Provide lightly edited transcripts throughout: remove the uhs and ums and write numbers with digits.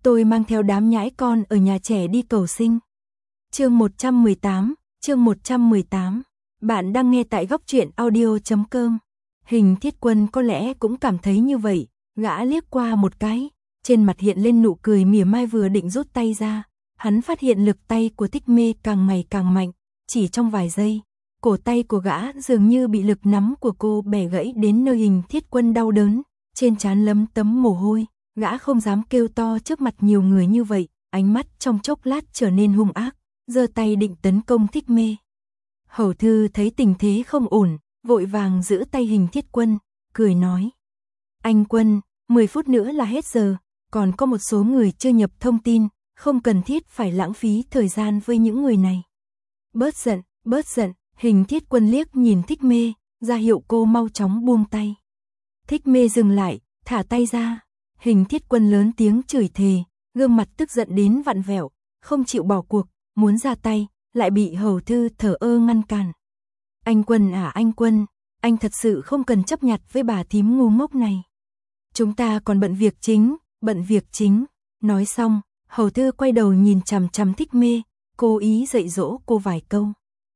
Tôi mang theo đám nhãi con ở nhà trẻ đi cầu sinh. Chương 118. Bạn đang nghe tại góc truyện audio.com. Hình Thiết Quân có lẽ cũng cảm thấy như vậy, gã liếc qua một cái, trên mặt hiện lên nụ cười mỉa mai, vừa định rút tay ra, hắn phát hiện lực tay của Thích Mê càng ngày càng mạnh, chỉ trong vài giây, cổ tay của gã dường như bị lực nắm của cô bẻ gãy đến nơi. Hình Thiết Quân đau đớn, trên trán lấm tấm mồ hôi, gã không dám kêu to trước mặt nhiều người như vậy, ánh mắt trong chốc lát trở nên hung ác, giơ tay định tấn công Thích Mê. Hầu Thư thấy tình thế không ổn, vội vàng giữ tay Hình Thiết Quân, cười nói: "Anh Quân, 10 phút nữa là hết giờ, còn có một số người chưa nhập thông tin, không cần thiết phải lãng phí thời gian với những người này." Bớt giận, Hình Thiết Quân liếc nhìn Thích Mê, ra hiệu cô mau chóng buông tay. Thích Mê dừng lại, thả tay ra. Hình Thiết Quân lớn tiếng chửi thề, gương mặt tức giận đến vặn vẹo, không chịu bỏ cuộc, muốn ra tay, lại bị Hầu Thư thờ ơ ngăn cản. "Anh Quân à, anh Quân, anh thật sự không cần chấp nhặt với bà thím ngu ngốc này. Chúng ta còn bận việc chính. Nói xong, Hầu Thư quay đầu nhìn chằm chằm Thích Mê, cố ý dạy dỗ cô vài câu.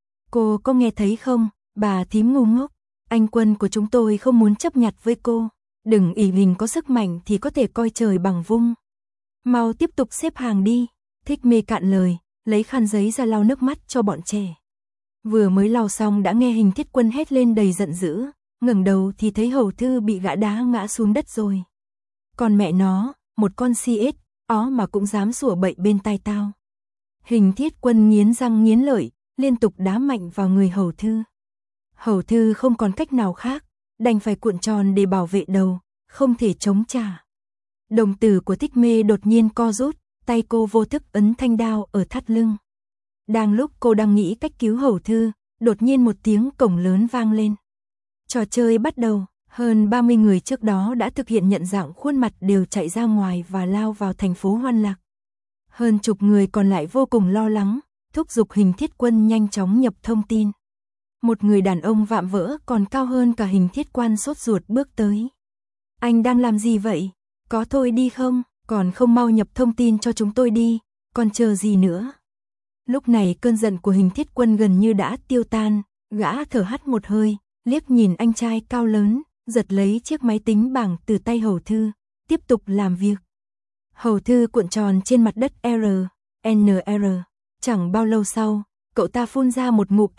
"Cô có nghe thấy không, bà thím ngu ngốc, anh Quân của chúng tôi không muốn chấp nhặt với cô. Đừng ỷ mình có sức mạnh thì có thể coi trời bằng vung. Mau tiếp tục xếp hàng đi." Thích Mê cạn lời, lấy khăn giấy ra lau nước mắt cho bọn trẻ. Vừa mới lau xong đã nghe Hình Thiết Quân hét lên đầy giận dữ, ngẩng đầu thì thấy Hầu Thư bị gã đá ngã xuống đất rồi. "Còn mẹ nó, một con si ếch, ó mà cũng dám sủa bậy bên tai tao." Hình Thiết Quân nghiến răng nghiến lợi, liên tục đá mạnh vào người Hầu Thư. Hầu Thư không còn cách nào khác, đành phải cuộn tròn để bảo vệ đầu, không thể chống trả. Đồng tử của Thích Mê đột nhiên co rút, tay cô vô thức ấn thanh đao ở thắt lưng. Đang lúc cô đang nghĩ cách cứu Hầu Thư, đột nhiên một tiếng cổng lớn vang lên. Trò chơi bắt đầu, hơn 30 người trước đó đã thực hiện nhận dạng khuôn mặt đều chạy ra ngoài và lao vào thành phố Hoan Lạc. Hơn chục người còn lại vô cùng lo lắng, thúc giục Hình Thiết Quân nhanh chóng nhập thông tin. Một người đàn ông vạm vỡ còn cao hơn cả Hình Thiết Quân sốt ruột bước tới. "Anh đang làm gì vậy? Có thôi đi không? Còn không mau nhập thông tin cho chúng tôi đi, còn chờ gì nữa?" Lúc này cơn giận của Hình Thiết Quân gần như đã tiêu tan, gã thở hắt một hơi, liếc nhìn anh trai cao lớn, giật lấy chiếc máy tính bảng từ tay Hầu Thư, tiếp tục làm việc. Hầu Thư cuộn tròn trên mặt đất NR. Chẳng bao lâu sau, cậu ta phun ra một ngụm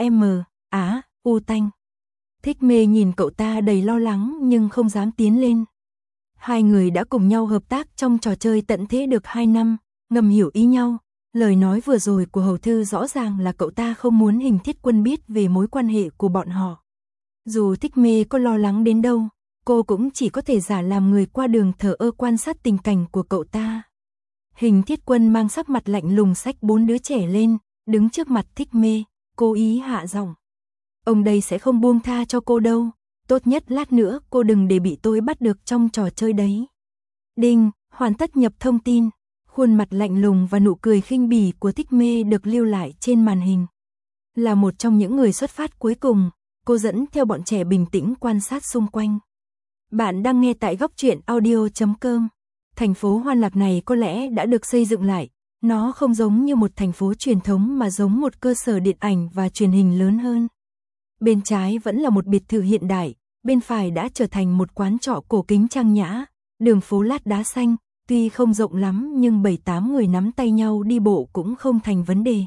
U tanh. Thích Mê nhìn cậu ta đầy lo lắng nhưng không dám tiến lên. Hai người đã cùng nhau hợp tác trong trò chơi tận thế được 2 năm, ngầm hiểu ý nhau. Lời nói vừa rồi của Hầu Thư rõ ràng là cậu ta không muốn Hình Thiết Quân biết về mối quan hệ của bọn họ. Dù Thích Mê có lo lắng đến đâu, cô cũng chỉ có thể giả làm người qua đường thờ ơ quan sát tình cảnh của cậu ta. Hình Thiết Quân mang sắc mặt lạnh lùng xách 4 đứa trẻ lên, đứng trước mặt Thích Mê, cố ý hạ giọng: "Ông đây sẽ không buông tha cho cô đâu, tốt nhất lát nữa cô đừng để bị tôi bắt được trong trò chơi đấy." Đinh, hoàn tất nhập thông tin. Khuôn mặt lạnh lùng và nụ cười khinh bỉ của Thích Mê được lưu lại trên màn hình. Là một trong những người xuất phát cuối cùng, cô dẫn theo bọn trẻ bình tĩnh quan sát xung quanh. Bạn đang nghe tại góc truyện audio.com. Thành phố Hoan Lạc này có lẽ đã được xây dựng lại, nó không giống như một thành phố truyền thống mà giống một cơ sở điện ảnh và truyền hình lớn hơn. Bên trái vẫn là một biệt thự hiện đại, bên phải đã trở thành một quán trọ cổ kính trang nhã, đường phố lát đá xanh. Tuy không rộng lắm nhưng 7-8 người nắm tay nhau đi bộ cũng không thành vấn đề.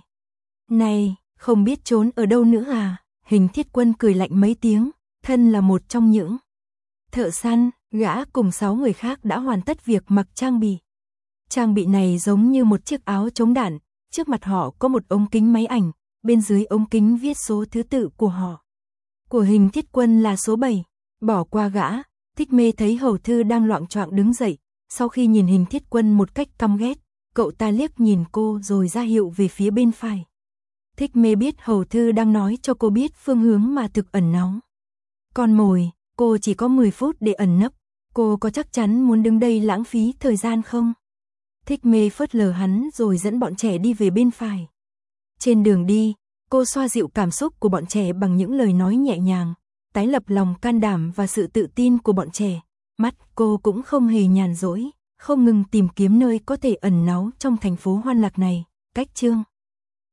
"Này, không biết trốn ở đâu nữa à?" Hình Thiết Quân cười lạnh mấy tiếng, thân là một trong những thợ săn, gã cùng 6 người khác đã hoàn tất việc mặc trang bị. Trang bị này giống như một chiếc áo chống đạn, trước mặt họ có một ống kính máy ảnh, bên dưới ống kính viết số thứ tự của họ. Của Hình Thiết Quân là số 7, bỏ qua gã, Thích Mê thấy Hầu Thư đang loạng choạng đứng dậy. Sau khi nhìn Hình Thiết Quân một cách căm ghét, cậu ta liếc nhìn cô rồi ra hiệu về phía bên phải. Thích Mê biết Hầu Thư đang nói cho cô biết phương hướng mà thực ẩn náu. Con mồi, cô chỉ có 10 phút để ẩn nấp, cô có chắc chắn muốn đứng đây lãng phí thời gian không? Thích Mê phớt lờ hắn rồi dẫn bọn trẻ đi về bên phải. Trên đường đi, cô xoa dịu cảm xúc của bọn trẻ bằng những lời nói nhẹ nhàng, tái lập lòng can đảm và sự tự tin của bọn trẻ. Mắt cô cũng không hề nhàn rỗi, không ngừng tìm kiếm nơi có thể ẩn náu trong thành phố hoan lạc này. Cách chương